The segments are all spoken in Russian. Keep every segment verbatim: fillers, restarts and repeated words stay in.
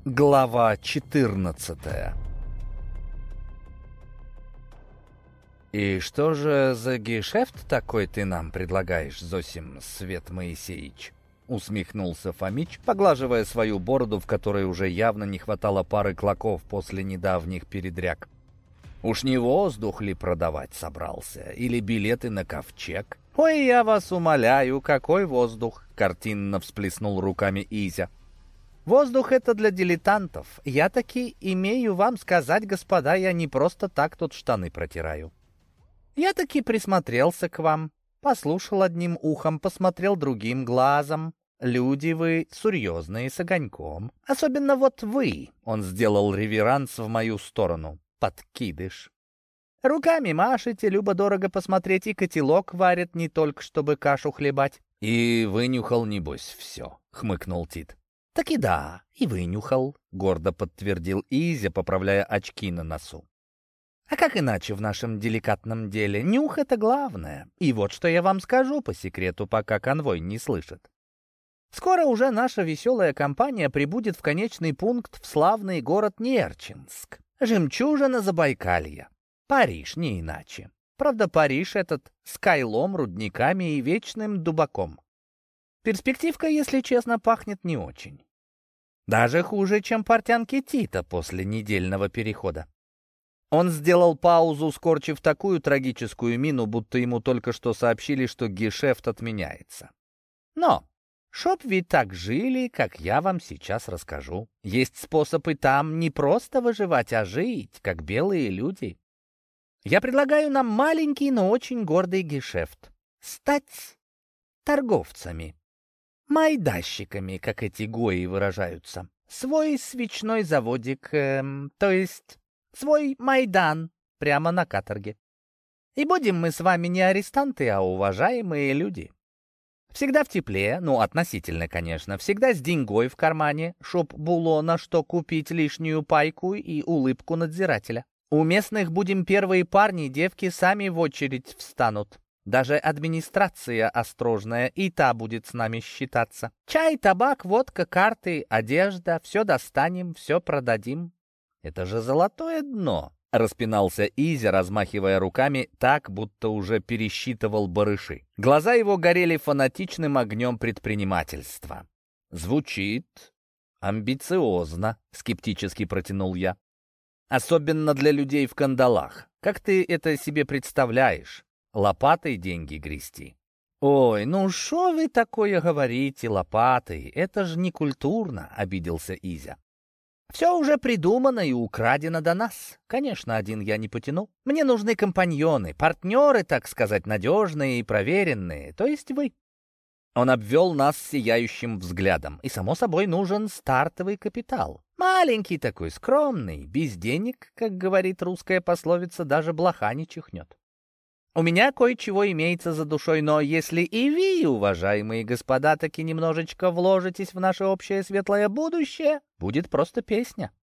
Глава четырнадцатая. «И что же за гешефт такой ты нам предлагаешь, Зосим Свет Моисеич?» — усмехнулся Фомич, поглаживая свою бороду, в которой уже явно не хватало пары клоков после недавних передряг. «Уж не воздух ли продавать собрался? Или билеты на ковчег?» «Ой, я вас умоляю, какой воздух!» — картинно всплеснул руками Изя. «Воздух — это для дилетантов. Я таки имею вам сказать, господа, я не просто так тут штаны протираю. Я таки присмотрелся к вам, послушал одним ухом, посмотрел другим глазом. Люди вы серьезные, с огоньком. Особенно вот вы», — он сделал реверанс в мою сторону, подкидыш. «Руками машете, любо-дорого посмотреть, и котелок варят не только, чтобы кашу хлебать». «И вынюхал, небось, все», — хмыкнул Тит. «Так и да, и вынюхал», — гордо подтвердил Изя, поправляя очки на носу. «А как иначе в нашем деликатном деле? Нюх — это главное. И вот что я вам скажу по секрету, пока конвой не слышит. Скоро уже наша веселая компания прибудет в конечный пункт в славный город Нерчинск. Жемчужина Забайкалья. Париж, не иначе. Правда, Париж этот с кайлом, рудниками и вечным дубаком. Перспективка, если честно, пахнет не очень. Даже хуже, чем портянки Тита после недельного перехода». Он сделал паузу, скорчив такую трагическую мину, будто ему только что сообщили, что гешефт отменяется. «Но, чтоб вы так жили, как я вам сейчас расскажу. Есть способ и там не просто выживать, а жить, как белые люди. Я предлагаю нам маленький, но очень гордый гешефт. Стать торговцами. Майдащиками, как эти гои выражаются. Свой свечной заводик, эм, то есть свой Майдан прямо на каторге. И будем мы с вами не арестанты, а уважаемые люди. Всегда в тепле, ну, относительно, конечно, всегда с деньгой в кармане, чтоб было на что купить лишнюю пайку и улыбку надзирателя. У местных будем первые парни, девки сами в очередь встанут. Даже администрация осторожная, и та будет с нами считаться. Чай, табак, водка, карты, одежда — все достанем, все продадим. Это же золотое дно!» — распинался Изя, размахивая руками так, будто уже пересчитывал барыши. Глаза его горели фанатичным огнем предпринимательства. «Звучит амбициозно», — скептически протянул я. «Особенно для людей в кандалах. Как ты это себе представляешь? Лопатой деньги грести?» «Ой, ну шо вы такое говорите, лопатой? Это же не культурно», — обиделся Изя. «Все уже придумано и украдено до нас. Конечно, один я не потяну. Мне нужны компаньоны, партнеры, так сказать, надежные и проверенные, то есть вы». Он обвел нас сияющим взглядом. «И, само собой, нужен стартовый капитал. Маленький такой, скромный, без денег, как говорит русская пословица, даже блоха не чихнет. У меня кое-чего имеется за душой, но если и вы, уважаемые господа, таки немножечко вложитесь в наше общее светлое будущее, будет просто песня».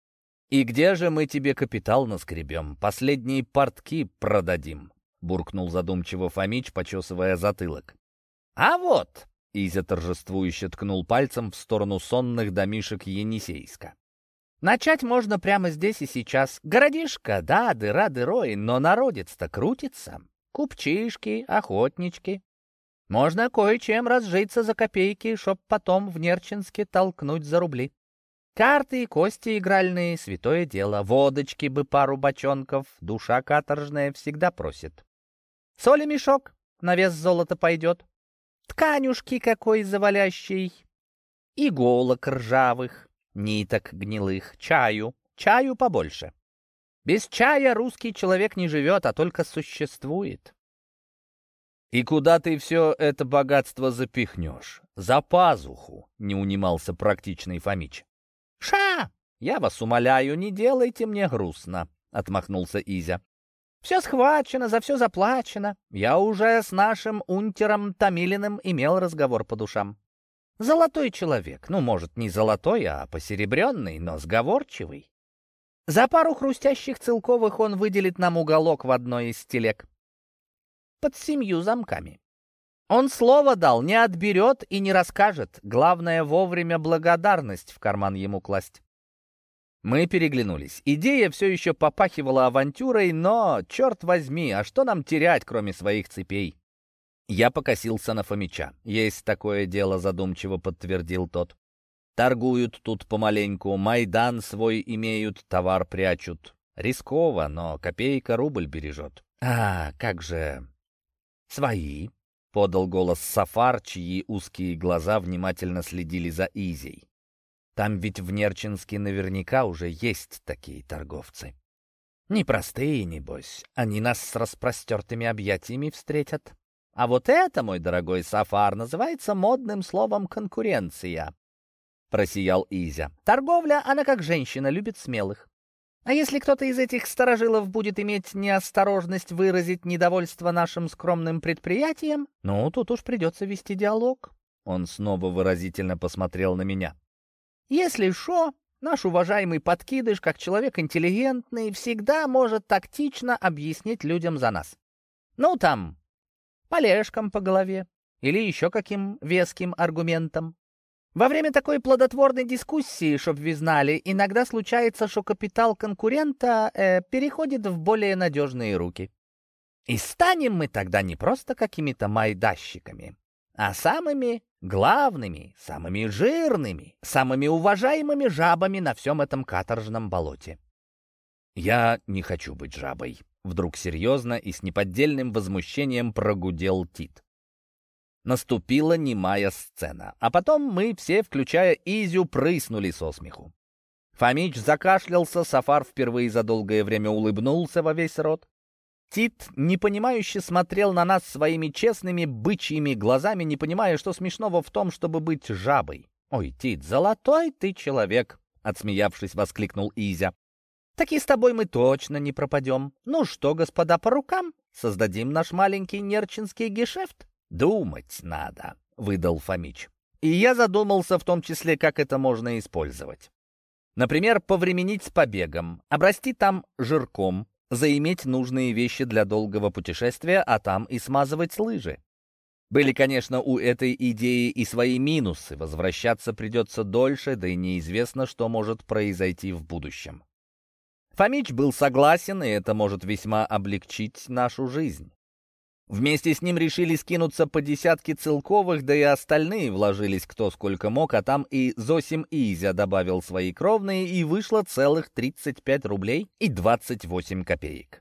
«И где же мы тебе капитал наскребем? Последние портки продадим», — буркнул задумчиво Фомич, почесывая затылок. «А вот», — Изя торжествующе ткнул пальцем в сторону сонных домишек Енисейска. «Начать можно прямо здесь и сейчас. Городишко, да, дыра дырой, но народец-то крутится. Купчишки, охотнички. Можно кое-чем разжиться за копейки, чтоб потом в Нерчинске толкнуть за рубли. Карты и кости игральные — святое дело. Водочки бы пару бочонков, душа каторжная всегда просит. Соли мешок, на вес золота пойдет. Тканюшки какой завалящий. Иголок ржавых. Ниток гнилых, чаю, чаю побольше. Без чая русский человек не живет, а только существует». «И куда ты все это богатство запихнешь? За пазуху», — не унимался практичный Фомич. «Ша! Я вас умоляю, не делайте мне грустно», — отмахнулся Изя. «Все схвачено, за все заплачено. Я уже с нашим унтером Томилиным имел разговор по душам. Золотой человек, ну, может, не золотой, а посеребренный, но сговорчивый. За пару хрустящих целковых он выделит нам уголок в одной из телег. Под семью замками. Он слово дал, не отберет и не расскажет. Главное, вовремя благодарность в карман ему класть. Мы переглянулись. Идея все еще попахивала авантюрой, но, черт возьми, а что нам терять, кроме своих цепей? Я покосился на Фомича. «Есть такое дело», — задумчиво подтвердил тот. «Торгуют тут помаленьку, майдан свой имеют, товар прячут. Рисково, но копейка рубль бережет». «А, как же...» «Свои», — подал голос Сафар, чьи узкие глаза внимательно следили за Изей. «Там ведь в Нерчинске наверняка уже есть такие торговцы. Непростые, небось, они нас с распростертыми объятиями встретят. А вот это, мой дорогой Сафар, называется модным словом «конкуренция», — просиял Изя. «Торговля, она как женщина, любит смелых. А если кто-то из этих старожилов будет иметь неосторожность выразить недовольство нашим скромным предприятием, ну, тут уж придется вести диалог». Он снова выразительно посмотрел на меня. «Если шо, наш уважаемый подкидыш, как человек интеллигентный, всегда может тактично объяснить людям за нас. Ну, там, полежкам по голове или еще каким веским аргументом. Во время такой плодотворной дискуссии, чтоб вы знали, иногда случается, что капитал конкурента э, переходит в более надежные руки. И станем мы тогда не просто какими-то майдащиками, а самыми главными, самыми жирными, самыми уважаемыми жабами на всем этом каторжном болоте». «Я не хочу быть жабой», — вдруг серьезно и с неподдельным возмущением прогудел Тит. Наступила немая сцена, а потом мы все, включая Изю, прыснули со смеху. Фомич закашлялся, Сафар впервые за долгое время улыбнулся во весь рот. Тит непонимающе смотрел на нас своими честными бычьими глазами, не понимая, что смешного в том, чтобы быть жабой. «Ой, Тит, золотой ты человек!» — отсмеявшись, воскликнул Изя. «Так и с тобой мы точно не пропадем. Ну что, господа, по рукам? Создадим наш маленький нерчинский гешефт?» «Думать надо», — выдал Фомич. И я задумался в том числе, как это можно использовать. Например, повременить с побегом, обрасти там жирком, заиметь нужные вещи для долгого путешествия, а там и смазывать лыжи. Были, конечно, у этой идеи и свои минусы. Возвращаться придется дольше, да и неизвестно, что может произойти в будущем. Фомич был согласен, и это может весьма облегчить нашу жизнь. Вместе с ним решили скинуться по десятке целковых, да и остальные вложились кто сколько мог, а там и Зосим Изя добавил свои кровные, и вышло целых тридцать пять рублей и двадцать восемь копеек.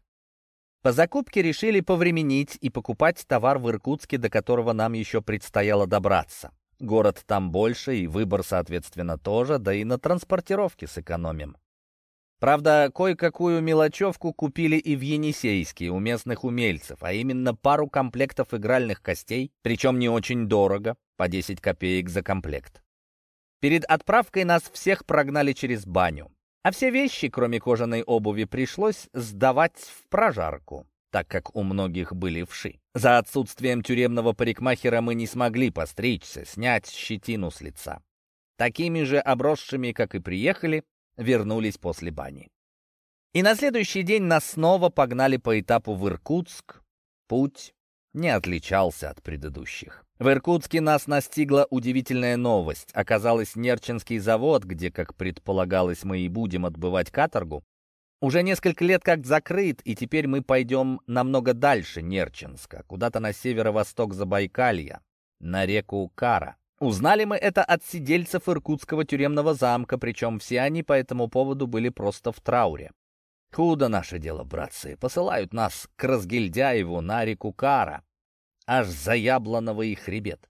По закупке решили повременить и покупать товар в Иркутске, до которого нам еще предстояло добраться. Город там больше, и выбор, соответственно, тоже, да и на транспортировке сэкономим. Правда, кое-какую мелочевку купили и в Енисейске у местных умельцев, а именно пару комплектов игральных костей, причем не очень дорого, по десять копеек за комплект. Перед отправкой нас всех прогнали через баню, а все вещи, кроме кожаной обуви, пришлось сдавать в прожарку, так как у многих были вши. За отсутствием тюремного парикмахера мы не смогли постричься, снять щетину с лица. Такими же обросшими, как и приехали, вернулись после бани. И на следующий день нас снова погнали по этапу в Иркутск. Путь не отличался от предыдущих. В Иркутске нас настигла удивительная новость. Оказалось, Нерчинский завод, где, как предполагалось, мы и будем отбывать каторгу, уже несколько лет как закрыт, и теперь мы пойдем намного дальше Нерчинска, куда-то на северо-восток Забайкалья, на реку Кара. Узнали мы это от сидельцев Иркутского тюремного замка, причем все они по этому поводу были просто в трауре. Худо наше дело, братцы, посылают нас к Разгильдяеву на реку Кара, аж за Яблоновый хребет.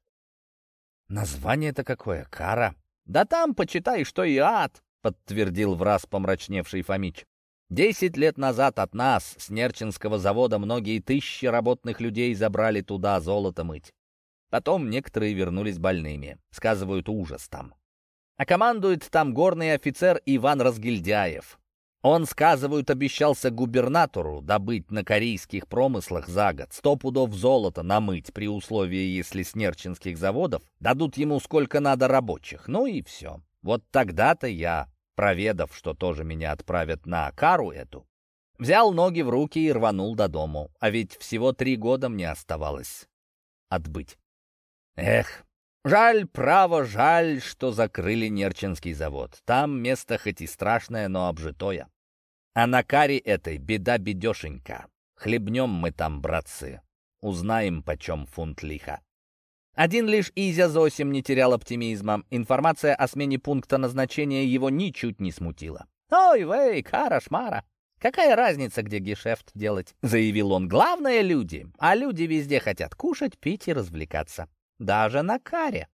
Название-то какое, Кара? Да там, почитай, что и ад, подтвердил враз помрачневший Фомич. Десять лет назад от нас, с Нерчинского завода, многие тысячи работных людей забрали туда золото мыть. Потом некоторые вернулись больными. Сказывают, ужас там. А командует там горный офицер Иван Разгильдяев. Он, сказывают, обещался губернатору добыть на корейских промыслах за год сто пудов золота намыть при условии, если с нерчинских заводов дадут ему сколько надо рабочих. Ну и все. Вот тогда-то я, проведав, что тоже меня отправят на кару эту, взял ноги в руки и рванул до дому. А ведь всего три года мне оставалось отбыть. Эх, Жаль, право, жаль, что закрыли Нерчинский завод. Там место хоть и страшное, но обжитое. А на каре этой беда-бедешенька. Хлебнем мы там, братцы. Узнаем, почем фунт лиха. Один лишь Изя Зосим не терял оптимизма. Информация о смене пункта назначения его ничуть не смутила. «Ой, вей, кара-шмара! Какая разница, где гешефт делать?» — заявил он. «Главное — люди. А люди везде хотят кушать, пить и развлекаться. Даже на каре».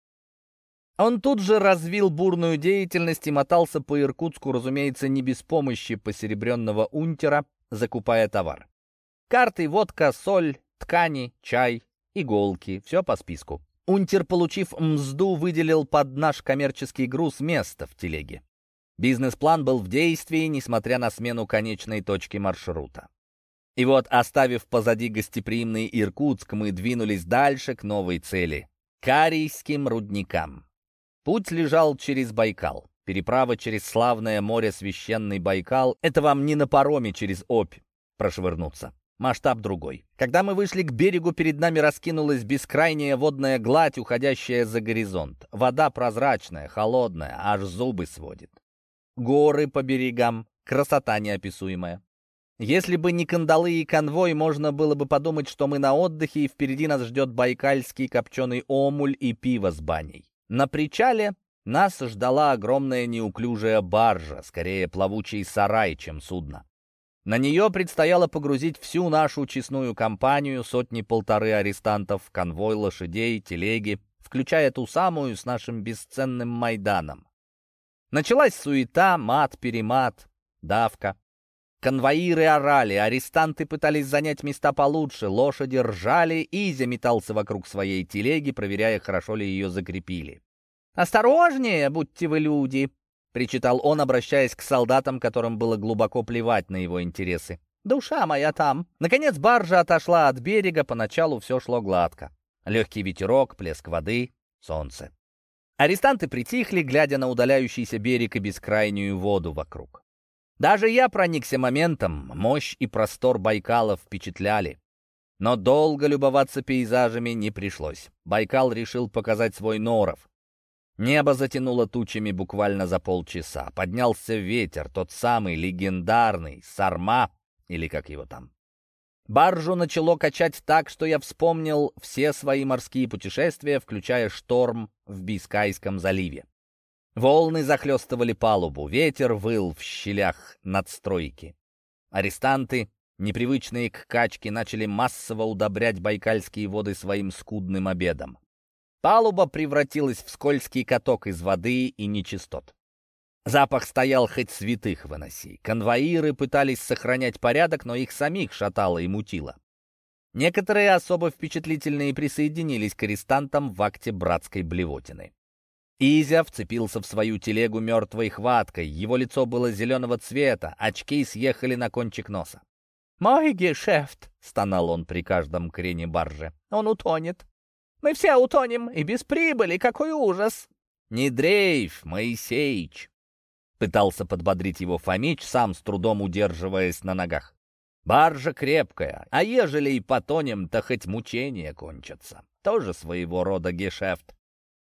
Он тут же развил бурную деятельность и мотался по Иркутску, разумеется, не без помощи посеребренного унтера, закупая товар. Карты, водка, соль, ткани, чай, иголки — все по списку. Унтер, получив мзду, выделил под наш коммерческий груз место в телеге. Бизнес-план был в действии, несмотря на смену конечной точки маршрута. И вот, оставив позади гостеприимный Иркутск, мы двинулись дальше к новой цели — Карийским рудникам. Путь лежал через Байкал. Переправа через славное море Священный Байкал — это вам не на пароме через Обь прошвырнуться. Масштаб другой. Когда мы вышли к берегу, перед нами раскинулась бескрайняя водная гладь, уходящая за горизонт. Вода прозрачная, холодная, аж зубы сводит. Горы по берегам, красота неописуемая. Если бы не кандалы и конвой, можно было бы подумать, что мы на отдыхе, и впереди нас ждет байкальский копченый омуль и пиво с баней. На причале нас ждала огромная неуклюжая баржа, скорее плавучий сарай, чем судно. На нее предстояло погрузить всю нашу честную компанию, сотни-полторы арестантов, конвой лошадей, телеги, включая ту самую с нашим бесценным Майданом. Началась суета, мат-перемат, давка. Конвоиры орали, арестанты пытались занять места получше, лошади ржали, Изя метался вокруг своей телеги, проверяя, хорошо ли ее закрепили. «Осторожнее, будьте вы люди!» — причитал он, обращаясь к солдатам, которым было глубоко плевать на его интересы. «Душа моя там!» Наконец баржа отошла от берега, поначалу все шло гладко. Легкий ветерок, плеск воды, солнце. Арестанты притихли, глядя на удаляющийся берег и бескрайнюю воду вокруг. Даже я проникся моментом, мощь и простор Байкала впечатляли. Но долго любоваться пейзажами не пришлось. Байкал решил показать свой норов. Небо затянуло тучами буквально за полчаса. Поднялся ветер, тот самый легендарный, Сарма, или как его там. Баржу начало качать так, что я вспомнил все свои морские путешествия, включая шторм в Бискайском заливе. Волны захлестывали палубу, ветер выл в щелях надстройки. Арестанты, непривычные к качке, начали массово удобрять байкальские воды своим скудным обедом. Палуба превратилась в скользкий каток из воды и нечистот. Запах стоял хоть святых выноси. Конвоиры пытались сохранять порядок, но их самих шатало и мутило. Некоторые особо впечатлительные присоединились к арестантам в акте братской блевотины. Изя вцепился в свою телегу мертвой хваткой. Его лицо было зеленого цвета, очки съехали на кончик носа. «Мой гешефт!» — стонал он при каждом крене баржи. «Он утонет! Мы все утонем, и без прибыли, какой ужас!» «Не дрейф, Моисеич!» — пытался подбодрить его Фомич, сам с трудом удерживаясь на ногах. «Баржа крепкая, а ежели и потонем, то хоть мучения кончатся. Тоже своего рода гешефт».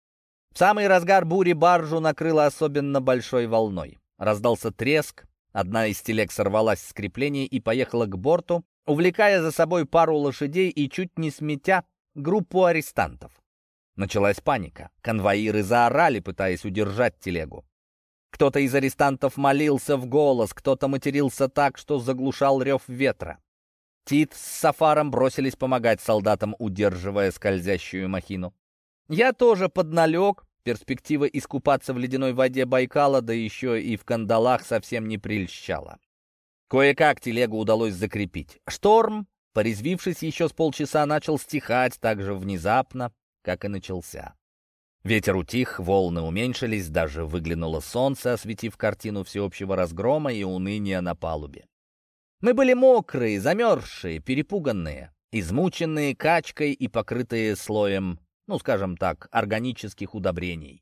В самый разгар бури баржу накрыло особенно большой волной. Раздался треск, одна из телег сорвалась с крепления и поехала к борту, увлекая за собой пару лошадей и чуть не сметя группу арестантов. Началась паника. Конвоиры заорали, пытаясь удержать телегу. Кто-то из арестантов молился в голос, кто-то матерился так, что заглушал рев ветра. Тит с Сафаром бросились помогать солдатам, удерживая скользящую махину. Я тоже подналег. Перспектива искупаться в ледяной воде Байкала, да еще и в кандалах, совсем не прельщала. Кое-как телегу удалось закрепить. Шторм, порезвившись еще с полчаса, начал стихать так же внезапно, как и начался. Ветер утих, волны уменьшились, даже выглянуло солнце, осветив картину всеобщего разгрома и уныния на палубе. Мы были мокрые, замерзшие, перепуганные, измученные качкой и покрытые слоем, ну, скажем так, органических удобрений.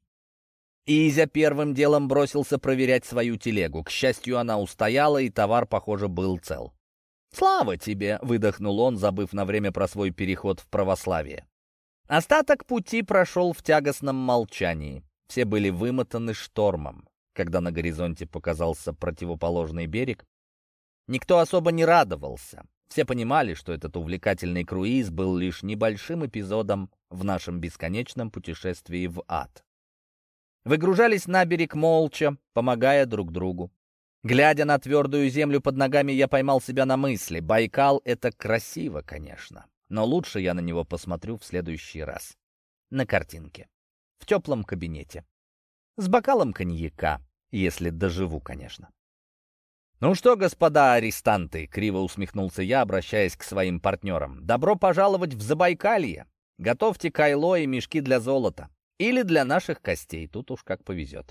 Изя первым делом бросился проверять свою телегу. К счастью, она устояла, и товар, похоже, был цел. «Слава тебе!» — выдохнул он, забыв на время про свой переход в православие. Остаток пути прошел в тягостном молчании. Все были вымотаны штормом. Когда на горизонте показался противоположный берег, никто особо не радовался. Все понимали, что этот увлекательный круиз был лишь небольшим эпизодом в нашем бесконечном путешествии в ад. Выгружались на берег молча, помогая друг другу. Глядя на твердую землю под ногами, я поймал себя на мысли: Байкал — это красиво, конечно, но лучше я на него посмотрю в следующий раз. На картинке. В теплом кабинете. С бокалом коньяка, если доживу, конечно. «Ну что, господа арестанты», — криво усмехнулся я, обращаясь к своим партнерам, «добро пожаловать в Забайкалье. Готовьте кайло и мешки для золота. Или для наших костей, тут уж как повезет».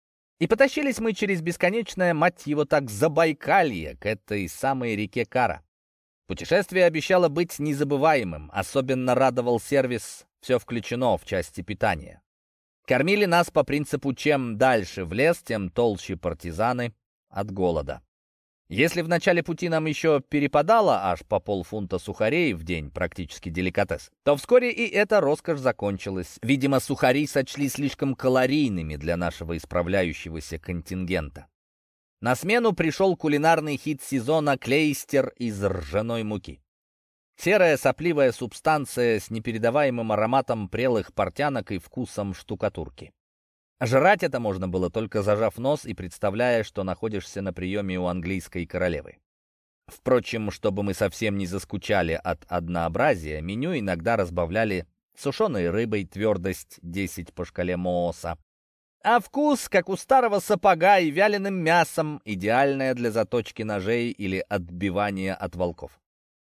И потащились мы через бесконечное, мать его так, Забайкалье, к этой самой реке Кара. Путешествие обещало быть незабываемым, особенно радовал сервис «Все включено» в части питания. Кормили нас по принципу «чем дальше в лес, тем толще партизаны от голода». Если в начале пути нам еще перепадало аж по полфунта сухарей в день, практически деликатес, то вскоре и эта роскошь закончилась. Видимо, сухари сочли слишком калорийными для нашего исправляющегося контингента. На смену пришел кулинарный хит сезона — клейстер из ржаной муки. Серая сопливая субстанция с непередаваемым ароматом прелых портянок и вкусом штукатурки. Жрать это можно было, только зажав нос и представляя, что находишься на приеме у английской королевы. Впрочем, чтобы мы совсем не заскучали от однообразия, меню иногда разбавляли сушеной рыбой, твердость десять по шкале Мооса, а вкус, как у старого сапога, и вяленым мясом, идеальное для заточки ножей или отбивания от волков.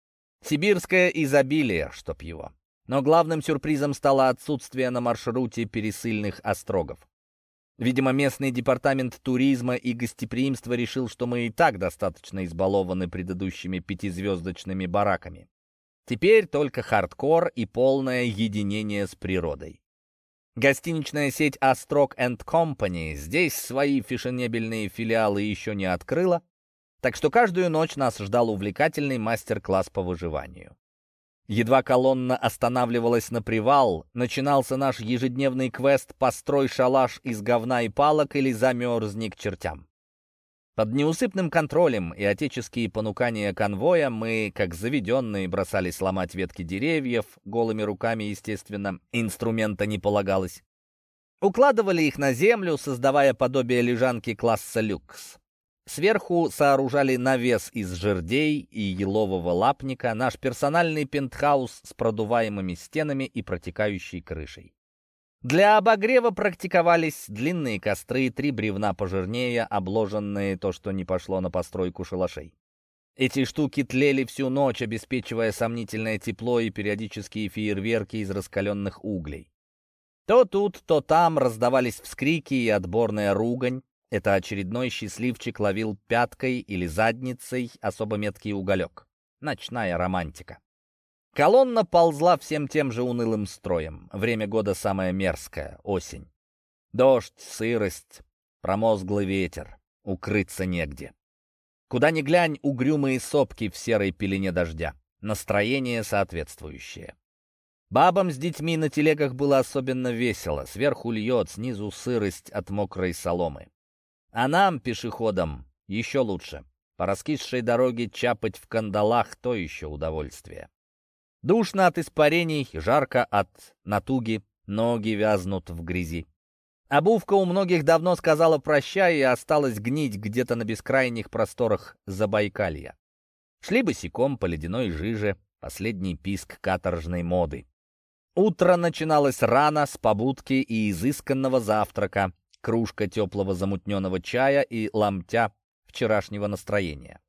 Сибирское изобилие, чтоб его. Но главным сюрпризом стало отсутствие на маршруте пересыльных острогов. Видимо, местный департамент туризма и гостеприимства решил, что мы и так достаточно избалованы предыдущими пятизвездочными бараками. Теперь только хардкор и полное единение с природой. Гостиничная сеть «Острог энд Компани» здесь свои фешенебельные филиалы еще не открыла, так что каждую ночь нас ждал увлекательный мастер-класс по выживанию. Едва колонна останавливалась на привал, начинался наш ежедневный квест «Построй шалаш из говна и палок или замерзни к чертям». Под неусыпным контролем и отеческие понукания конвоя мы, как заведенные, бросались ломать ветки деревьев, голыми руками, естественно, инструмента не полагалось. Укладывали их на землю, создавая подобие лежанки класса люкс. Сверху сооружали навес из жердей и елового лапника, наш персональный пентхаус с продуваемыми стенами и протекающей крышей. Для обогрева практиковались длинные костры, три бревна пожирнее, обложенные то, что не пошло на постройку шалашей. Эти штуки тлели всю ночь, обеспечивая сомнительное тепло и периодические фейерверки из раскаленных углей. То тут, то там раздавались вскрики и отборная ругань. Это очередной счастливчик ловил пяткой или задницей особо меткий уголек. Ночная романтика. Колонна ползла всем тем же унылым строем. Время года самое мерзкое — осень. Дождь, сырость, промозглый ветер. Укрыться негде. Куда ни глянь, угрюмые сопки в серой пелене дождя. Настроение соответствующее. Бабам с детьми на телегах было особенно весело. Сверху льет, снизу сырость от мокрой соломы. А нам, пешеходам, еще лучше. По раскисшей дороге чапать в кандалах — то еще удовольствие. Душно от испарений, жарко от натуги, ноги вязнут в грязи. Обувка у многих давно сказала прощай и осталась гнить где-то на бескрайних просторах Забайкалья. Шли босиком по ледяной жиже, последний писк каторжной моды. Утро начиналось рано, с побудки и изысканного завтрака, кружка теплого замутненного чая и ломтя вчерашнего настроения.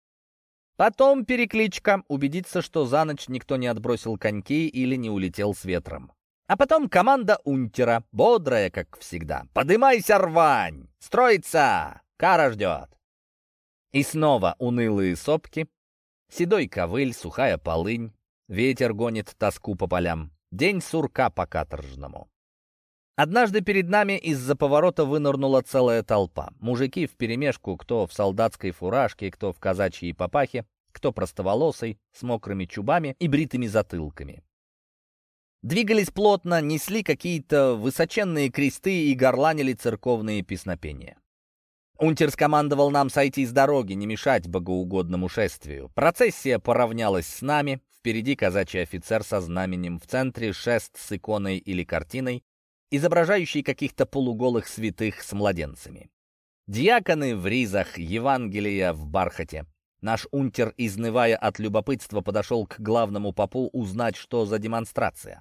Потом перекличка, убедиться, что за ночь никто не отбросил коньки или не улетел с ветром. А потом команда унтера, бодрая, как всегда. «Подымайся, рвань! Строится! Кара ждет!» И снова унылые сопки, седой ковыль, сухая полынь, ветер гонит тоску по полям. День сурка по-каторжному. Однажды перед нами из-за поворота вынырнула целая толпа. Мужики вперемешку, кто в солдатской фуражке, кто в казачьей папахе, кто простоволосый, с мокрыми чубами и бритыми затылками. Двигались плотно, несли какие-то высоченные кресты и горланили церковные песнопения. Унтер скомандовал нам сойти с дороги, не мешать богоугодному шествию. Процессия поравнялась с нами. Впереди казачий офицер со знаменем, в центре шест с иконой или картиной, изображающей каких-то полуголых святых с младенцами. Диаконы в ризах, Евангелия в бархате. Наш унтер, изнывая от любопытства, подошел к главному попу узнать, что за демонстрация.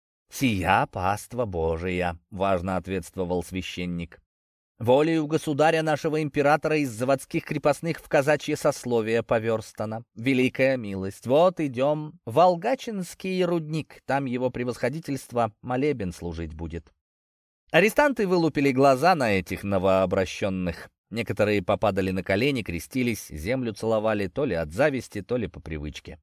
«Сия паства Божия», — важно ответствовал священник. «Волею государя нашего императора из заводских крепостных в казачье сословие поверстано. Великая милость. Вот идем в Алгачинский рудник, там его превосходительство молебен служить будет». Арестанты вылупили глаза на этих новообращенных. Некоторые попадали на колени, крестились, землю целовали, то ли от зависти, то ли по привычке.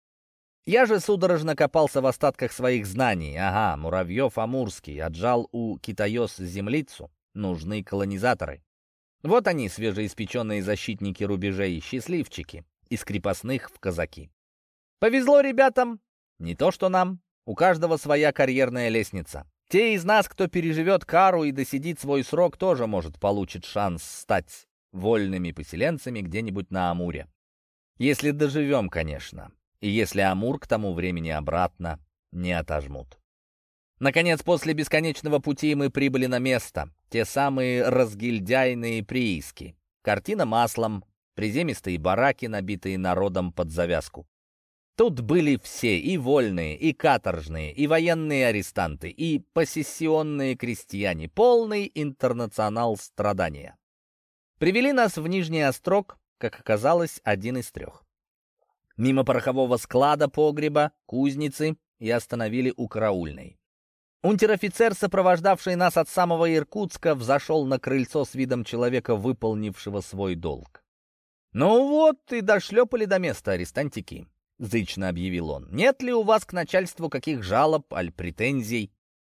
Я же судорожно копался в остатках своих знаний. Ага, Муравьев-Амурский отжал у Китаёс землицу. Нужны колонизаторы. Вот они, свежеиспеченные защитники рубежей, счастливчики, из крепостных в казаки. Повезло ребятам, не то что нам. У каждого своя карьерная лестница. Те из нас, кто переживет кару и досидит свой срок, тоже, может, получит шанс стать вольными поселенцами где-нибудь на Амуре. Если доживем, конечно. И если Амур к тому времени обратно не отожмут. Наконец, после бесконечного пути мы прибыли на место. Те самые разгильдяйные прииски. Картина маслом, приземистые бараки, набитые народом под завязку. Тут были все, и вольные, и каторжные, и военные арестанты, и посессионные крестьяне. Полный интернационал страдания. Привели нас в Нижний Острог, как оказалось, один из трех. Мимо порохового склада, погреба, кузницы и остановили у караульной. Унтер-офицер, сопровождавший нас от самого Иркутска, взошел на крыльцо с видом человека, выполнившего свой долг. «Ну вот и дошлепали до места, арестантики», — зычно объявил он. «Нет ли у вас к начальству каких жалоб, аль претензий?»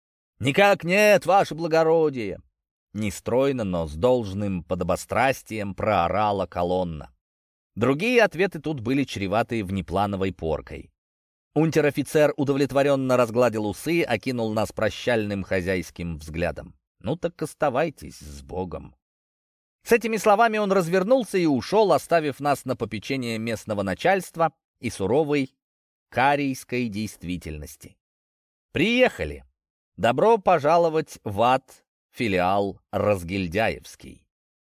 «Никак нет, ваше благородие!» Нестройно, но с должным подобострастием проорала колонна. Другие ответы тут были чреваты внеплановой поркой. Унтер-офицер удовлетворенно разгладил усы, окинул нас прощальным хозяйским взглядом. «Ну так оставайтесь с Богом». С этими словами он развернулся и ушел, оставив нас на попечение местного начальства и суровой карийской действительности. Приехали. Добро пожаловать в ад, филиал Разгильдяевский.